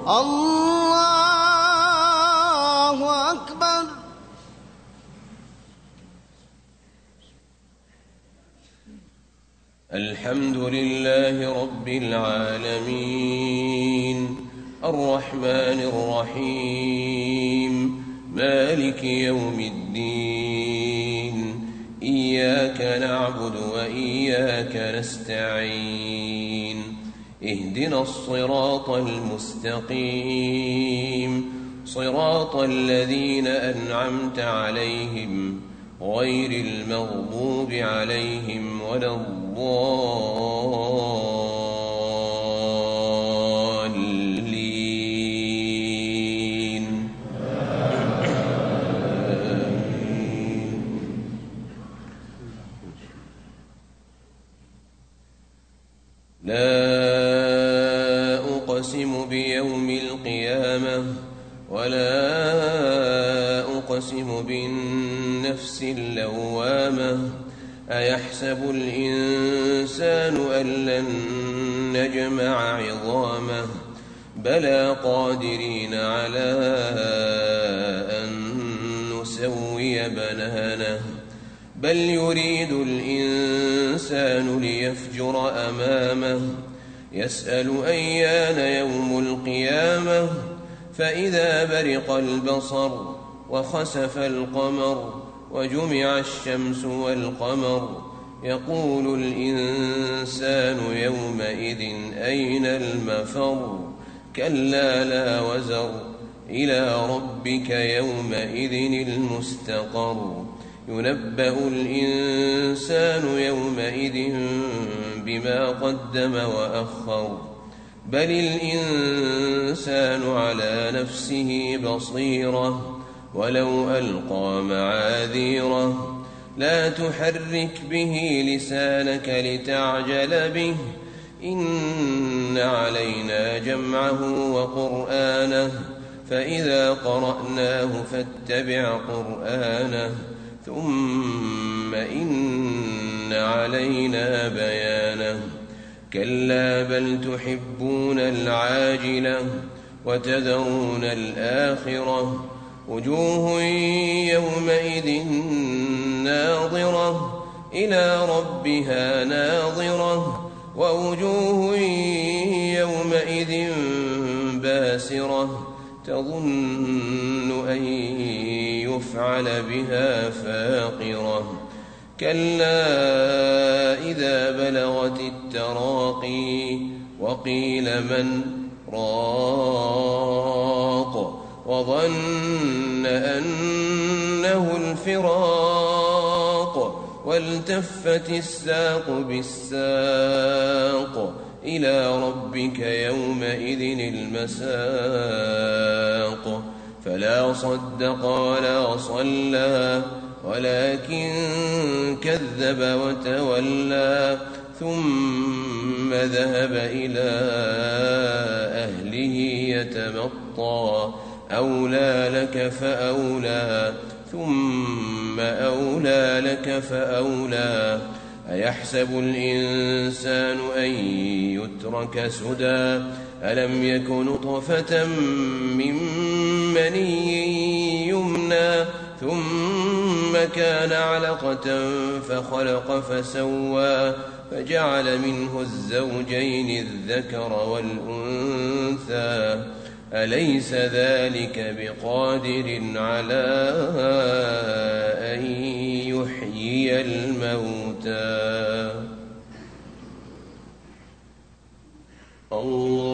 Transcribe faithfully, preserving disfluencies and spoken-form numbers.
الله أكبر. الحمد لله رب العالمين الرحمن الرحيم مالك يوم الدين إياك نعبد وإياك نستعين اهدنا الصراط المستقيم صراط الذين أنعمت عليهم غير المغضوب عليهم ولا الضالين. لا أقسم بيوم القيامة ولا أقسم بالنفس اللوامة أيحسب الإنسان أن لن نجمع عظامه بلى قادرين على أن نسوي بنانه بل يريد الإنسان ليفجر أمامه يسأل أيان يوم القيامة فإذا برق البصر وخسف القمر وجمع الشمس والقمر يقول الإنسان يومئذ أين المفر كلا لا وزر إلى ربك يومئذ المستقر ينبأ الإنسان يومئذ بما قدم وأخر بل الإنسان على نفسه بصيرة ولو ألقى معاذيره لا تحرك به لسانك لتعجل به إن علينا جمعه وقرآنه فإذا قرأناه فاتبع قرآنه ثم إن علينا بيانه كلا بل تحبون العاجلة وتذرون الآخرة وجوه يومئذ ناظرة إلى ربها ناظرة ووجوه يومئذ باسرة تظن أن يفعل بها فاقرة كلا إذا بلغت التراقي وقيل من راق وظن أنه الفراق والتفت الساق بالساق إلى ربك يومئذ المساق فلا صدق ولا صلى ولكن كذب وتولى ثم ذهب إلى أهله يتمطى أولى لك فأولى ثم أولى لك فأولى أيحسب الإنسان أن يترك سدى ألم يك نطفة من مني يمنى ثم كان علقة فخلق فسوى فجعل منه الزوجين الذكر والأنثى أليس ذلك بقادر على أن يحيي الموتى الله